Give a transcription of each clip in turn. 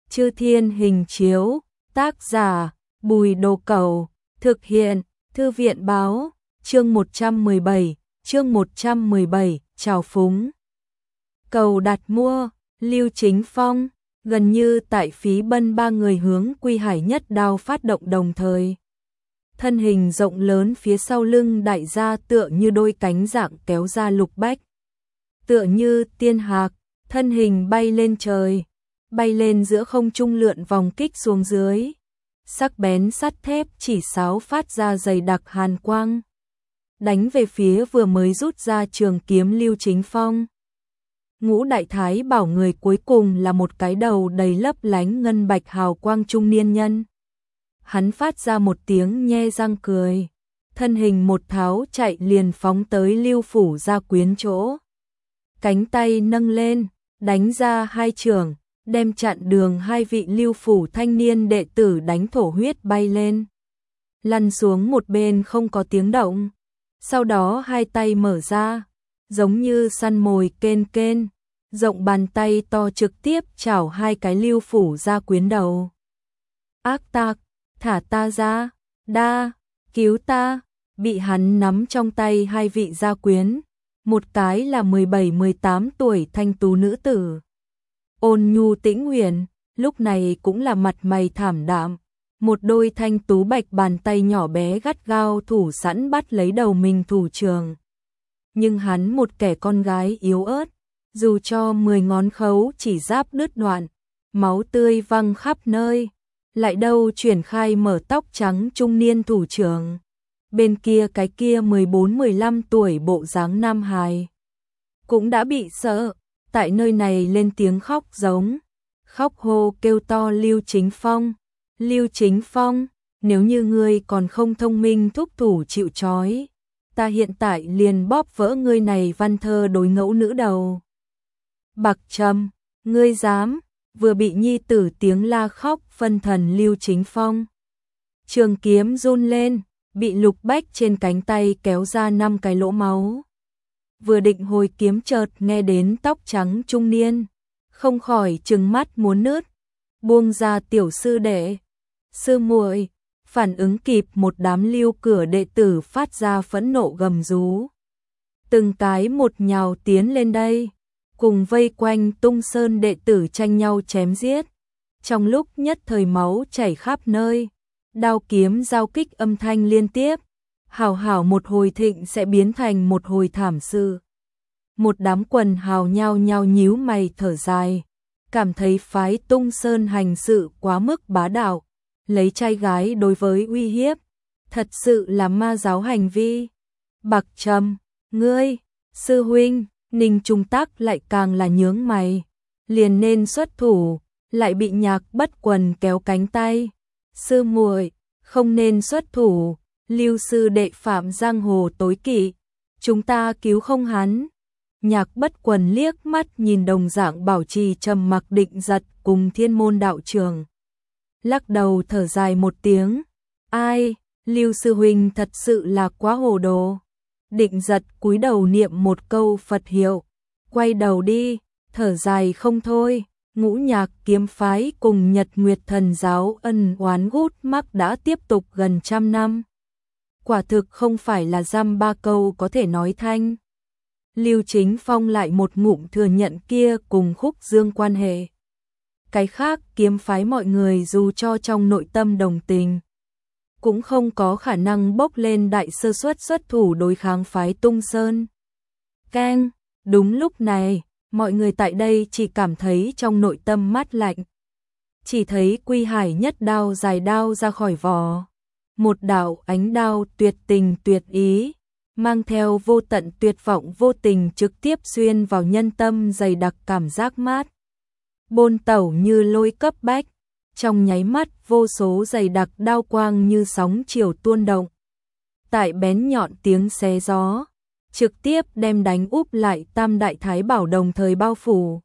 Chư Thiên Hình Chiếu, tác giả Bùi Đồ Cẩu, thực hiện Thư viện Báo, chương 117, chào phúng. Cầu đặt mua, Lưu Chính Phong, gần như tại Phí Bân ba người hướng Quy Hải Nhất Đao phát động đồng thời. Thân hình rộng lớn phía sau lưng đại gia tựa như đôi cánh dạng kéo ra lục bách. Tựa như tiên hạc, thân hình bay lên trời, bay lên giữa không trung lượn vòng kích xuống dưới. Sắc bén sắt thép chỉ sáo phát ra dày đặc hàn quang. Đánh về phía vừa mới rút ra trường kiếm Lưu Chính Phong. Ngũ Đại Thái Bảo người cuối cùng là một cái đầu đầy lấp lánh ngân bạch hào quang trung niên nhân. Hắn phát ra một tiếng nhe răng cười, thân hình một tháo chạy liền phóng tới Lưu Phủ Gia Quyến chỗ. Cánh tay nâng lên, đánh ra hai chưởng, đem chặn đường hai vị Lưu Phủ thanh niên đệ tử đánh thổ huyết bay lên. Lăn xuống một bên không có tiếng động, sau đó hai tay mở ra, giống như săn mồi kên kên, rộng bàn tay to trực tiếp chảo hai cái Lưu Phủ Gia Quyến đầu. Ác tặc, thả ta ra, đa, cứu ta, bị hắn nắm trong tay hai vị gia quyến, một cái là 17-18 tuổi thanh tú nữ tử. Ôn nhu tĩnh huyền, lúc này cũng là mặt mày thảm đạm, một đôi thanh tú bạch bàn tay nhỏ bé gắt gao thủ sẵn bắt lấy đầu mình thủ trường. Nhưng hắn một kẻ con gái yếu ớt, dù cho 10 ngón khấu chỉ giáp đứt đoạn, máu tươi văng khắp nơi, lại đâu chuyển khai mở tóc trắng trung niên thủ trưởng. Bên kia cái kia 14-15 tuổi bộ dáng nam hài cũng đã bị sợ, tại nơi này lên tiếng khóc giống, khóc hô kêu to Lưu Chính Phong, Lưu Chính Phong, nếu như ngươi còn không thông minh thúc thủ chịu trói, ta hiện tại liền bóp vỡ ngươi này văn thơ đối ngẫu nữ đầu. Bạc Trâm, ngươi dám, vừa bị nhi tử tiếng la khóc phân thần Lưu Chính Phong. Trường kiếm run lên, bị lục bách trên cánh tay kéo ra 5 cái lỗ máu. Vừa định hồi kiếm chợt nghe đến tóc trắng trung niên, không khỏi trừng mắt muốn nứt, buông ra tiểu sư đệ. Sư muội, phản ứng kịp một đám Lưu cửa đệ tử phát ra phẫn nộ gầm rú. Từng cái một nhào tiến lên đây, cùng vây quanh Tung Sơn đệ tử tranh nhau chém giết. Trong lúc nhất thời máu chảy khắp nơi, đao kiếm giao kích âm thanh liên tiếp, hào hào một hồi thịnh sẽ biến thành một hồi thảm sự. Một đám quần hào nhao nhao nhíu mày thở dài, cảm thấy phái Tung Sơn hành sự quá mức bá đạo, lấy trai gái đối với uy hiếp, thật sự là ma giáo hành vi. Bạc Trâm, ngươi, sư huynh, Ninh Trung Tắc lại càng là nhướng mày, liền nên xuất thủ, lại bị Nhạc Bất Quần kéo cánh tay. Sư muội, không nên xuất thủ, Lưu sư đệ phạm giang hồ tối kỵ, chúng ta cứu không hắn. Nhạc Bất Quần liếc mắt nhìn đồng dạng bảo trì trầm mặc Định Giật cùng Thiên Môn đạo trường, lắc đầu thở dài một tiếng, ai, Lưu sư huynh thật sự là quá hồ đồ. Định Giật cúi đầu niệm một câu Phật hiệu, quay đầu đi, thở dài không thôi. Ngũ Nhạc kiếm phái cùng Nhật Nguyệt thần giáo ân oán gút mắc đã tiếp tục gần 100 năm. Quả thực không phải là dăm ba câu có thể nói thanh. Lưu Chính Phong lại một ngụm thừa nhận kia cùng Khúc Dương quan hệ. Cái khác kiếm phái mọi người dù cho trong nội tâm đồng tình, cũng không có khả năng bốc lên đại sơ suất xuất thủ đối kháng phái Tung Sơn. Keng, đúng lúc này, mọi người tại đây chỉ cảm thấy trong nội tâm mát lạnh. Chỉ thấy Quy Hải Nhất đao dài đao ra khỏi vỏ. Một đạo ánh đao tuyệt tình tuyệt ý, mang theo vô tận tuyệt vọng vô tình trực tiếp xuyên vào nhân tâm dày đặc cảm giác mát. Bôn tẩu như lôi cấp bách, trong nháy mắt vô số dày đặc đao quang như sóng chiều tuôn động. Tại bén nhọn tiếng xé gió, trực tiếp đem đánh úp lại Tam Đại Thái Bảo đồng thời bao phủ.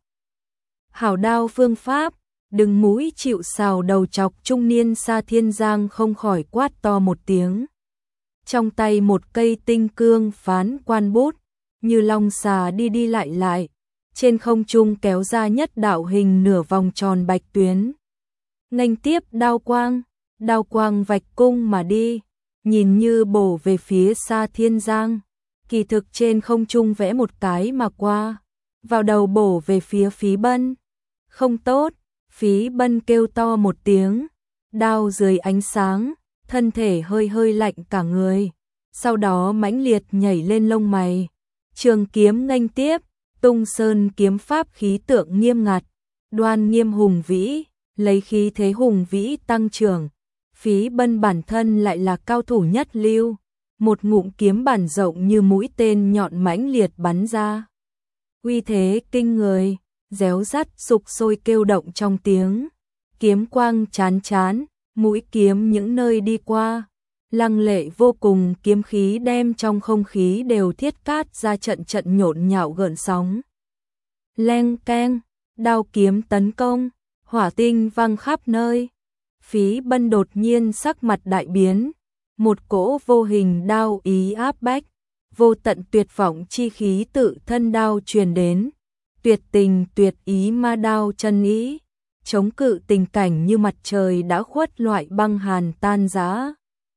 Hảo đao phương pháp, đừng mũi chịu sào đầu chọc trung niên Sa Thiên Giang không khỏi quát to một tiếng. Trong tay một cây tinh cương phán quan bút, như long xà đi đi lại lại, trên không trung kéo ra nhất đạo hình nửa vòng tròn bạch tuyến, nghênh tiếp đao quang vạch cung mà đi, nhìn như bổ về phía Sa Thiên Giang, kỳ thực trên không trung vẽ một cái mà qua, vào đầu bổ về phía Phí Bân. Không tốt, Phí Bân kêu to một tiếng, đao dưới ánh sáng, thân thể hơi hơi lạnh cả người, sau đó mãnh liệt nhảy lên lông mày, trường kiếm nghênh tiếp, Tung Sơn kiếm pháp khí tượng nghiêm ngặt, đoan nghiêm hùng vĩ, lấy khí thế hùng vĩ tăng trưởng. Phí Bân bản thân lại là cao thủ nhất lưu, một ngụm kiếm bản rộng như mũi tên nhọn mãnh liệt bắn ra. Uy thế kinh người, réo rắt sục sôi kêu động trong tiếng, kiếm quang chán chán, mũi kiếm những nơi đi qua, lăng lệ vô cùng, kiếm khí đem trong không khí đều thiết cát ra trận trận nhộn nhạo gợn sóng. Leng keng, đao kiếm tấn công, hỏa tinh văng khắp nơi. Phí Bân đột nhiên sắc mặt đại biến, một cỗ vô hình đao ý áp bách, vô tận tuyệt vọng chi khí tự thân đao truyền đến, tuyệt tình tuyệt ý ma đao chân ý, chống cự tình cảnh như mặt trời đã khuất loại băng hàn tan rã.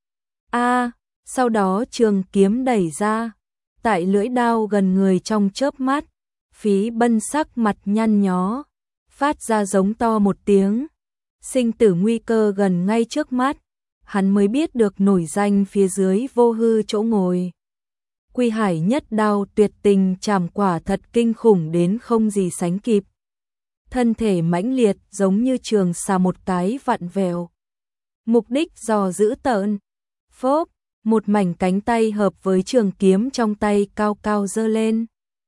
Sau đó trường kiếm đẩy ra, tại lưỡi đao gần người trong chớp mắt, Phí Bân sắc mặt nhăn nhó, phát ra giống to một tiếng. Sinh tử nguy cơ gần ngay trước mắt, hắn mới biết được nổi danh phía dưới vô hư chỗ ngồi. Quy Hải nhất đao tuyệt tình chảm quả thật kinh khủng đến không gì sánh kịp. Thân thể mãnh liệt giống như trường xà một cái vặn vẹo. Mục đích dò giữ tợn. Phốp, một mảnh cánh tay hợp với trường kiếm trong tay cao cao giơ lên.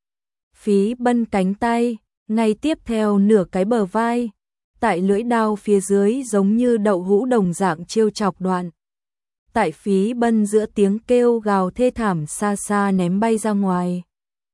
Phí Bân cánh tay, ngay tiếp theo nửa cái bờ vai. Tại lưỡi đao phía dưới giống như đậu hũ đồng dạng trêu chọc đoạn. Tại Phí Bân giữa tiếng kêu gào thê thảm xa xa ném bay ra ngoài.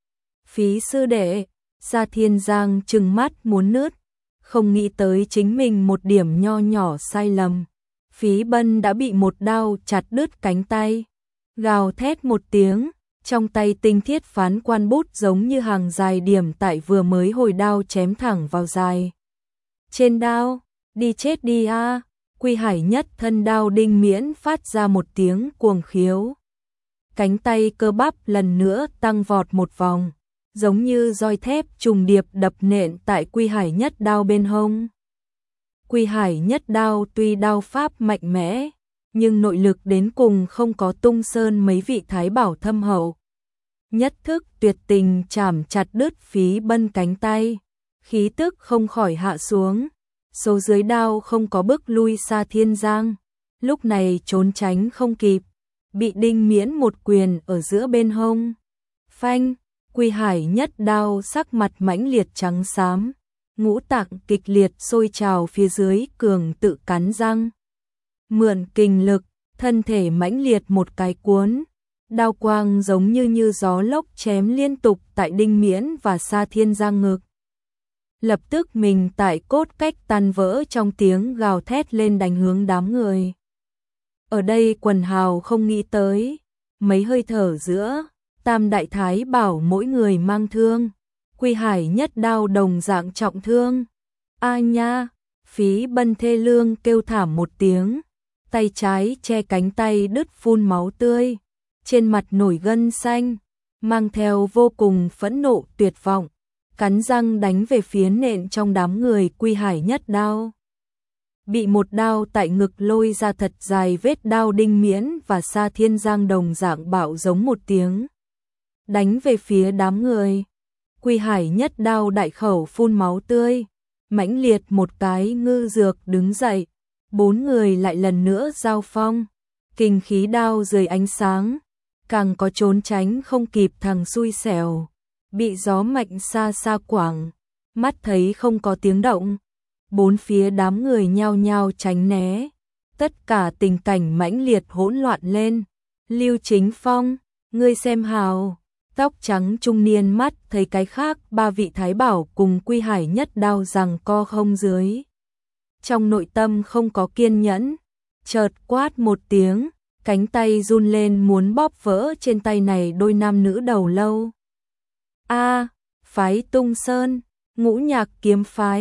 Phí sư đệ, Sa Thiên Giang trừng mắt muốn nứt, không nghĩ tới chính mình một điểm nho nhỏ sai lầm. Phí Bân đã bị một đao chặt đứt cánh tay, gào thét một tiếng, trong tay tinh thiết phán quan bút giống như hàng dài điểm tại vừa mới hồi đao chém thẳng vào dài. Trên đao, đi chết đi a! Quy Hải nhất thân đao đinh miễn phát ra một tiếng cuồng khiếu. Cánh tay cơ bắp lần nữa tăng vọt một vòng, giống như roi thép trùng điệp đập nện tại Quy Hải nhất đao bên hông. Quy Hải nhất đao tuy đao pháp mạnh mẽ, nhưng nội lực đến cùng không có Tung Sơn mấy vị thái bảo thâm hậu. Nhất thức tuyệt tình chảm chặt đứt Phí Bân cánh tay, khí tức không khỏi hạ xuống. Số dưới đao không có bước lui Sa Thiên Giang, lúc này trốn tránh không kịp, bị đinh miễn một quyền ở giữa bên hông. Phanh, Quy Hải nhất đao sắc mặt mãnh liệt trắng xám, ngũ tạng kịch liệt sôi trào phía dưới cường tự cắn răng. Mượn kình lực, thân thể mãnh liệt một cái cuốn, đao quang giống như gió lốc chém liên tục tại đinh miễn và Sa Thiên Giang ngực. Lập tức mình tại cốt cách tan vỡ trong tiếng gào thét lên đánh hướng đám người. Ở đây quần hào không nghĩ tới, mấy hơi thở giữa, tam đại thái bảo mỗi người mang thương, Quy Hải nhất đao đồng dạng trọng thương. A nha, Phí Bân thê lương kêu thảm một tiếng, tay trái che cánh tay đứt phun máu tươi, trên mặt nổi gân xanh, mang theo vô cùng phẫn nộ tuyệt vọng. Cắn răng đánh về phía nện trong đám người Quy Hải nhất đao. Bị một đao tại ngực lôi ra thật dài vết đao đinh miễn và Sa Thiên Giang đồng dạng bạo giống một tiếng. Đánh về phía đám người. Quy Hải nhất đao đại khẩu phun máu tươi, mãnh liệt một cái ngư dược đứng dậy. Bốn người lại lần nữa giao phong. Kinh khí đao dưới ánh sáng, càng có trốn tránh không kịp thằng xui xẻo. Bị gió mạnh xa xa quảng, mắt thấy không có tiếng động, bốn phía đám người nhao nhao tránh né, tất cả tình cảnh mãnh liệt hỗn loạn lên. Lưu Chính Phong, ngươi xem hào, tóc trắng trung niên mắt thấy cái khác ba vị thái bảo cùng Quy Hải nhất đao giằng co không dưới. Trong nội tâm không có kiên nhẫn, chợt quát một tiếng, cánh tay run lên muốn bóp vỡ trên tay này đôi nam nữ đầu lâu. Phái Tung Sơn, Ngũ Nhạc kiếm phái,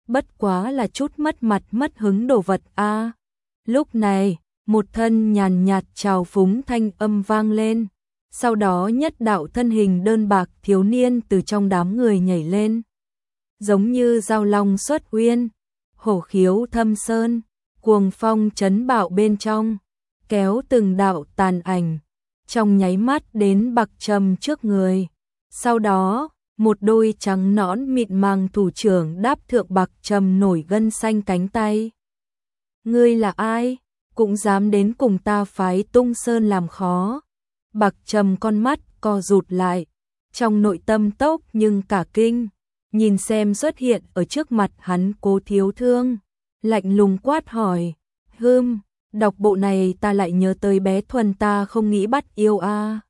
bất quá là chút mất mặt mất hứng đồ vật a. Lúc này, một thân nhàn nhạt trào phúng thanh âm vang lên, sau đó nhất đạo thân hình đơn bạc thiếu niên từ trong đám người nhảy lên. Giống như giao long xuất uyên, hổ khiếu thâm sơn, cuồng phong chấn bạo bên trong, kéo từng đạo tàn ảnh, trong nháy mắt đến Bạc Trầm trước người. Sau đó, một đôi trắng nõn mịn màng thủ trưởng đáp thượng Bạc Trầm nổi gân xanh cánh tay. Ngươi là ai? Cũng dám đến cùng ta phái Tung Sơn làm khó. Bạc Trầm con mắt co rụt lại, trong nội tâm tốc nhưng cả kinh, nhìn xem xuất hiện ở trước mặt hắn Cố Thiếu Thương, lạnh lùng quát hỏi, đọc bộ này ta lại nhớ tới bé Thuần ta không nghĩ bắt yêu a.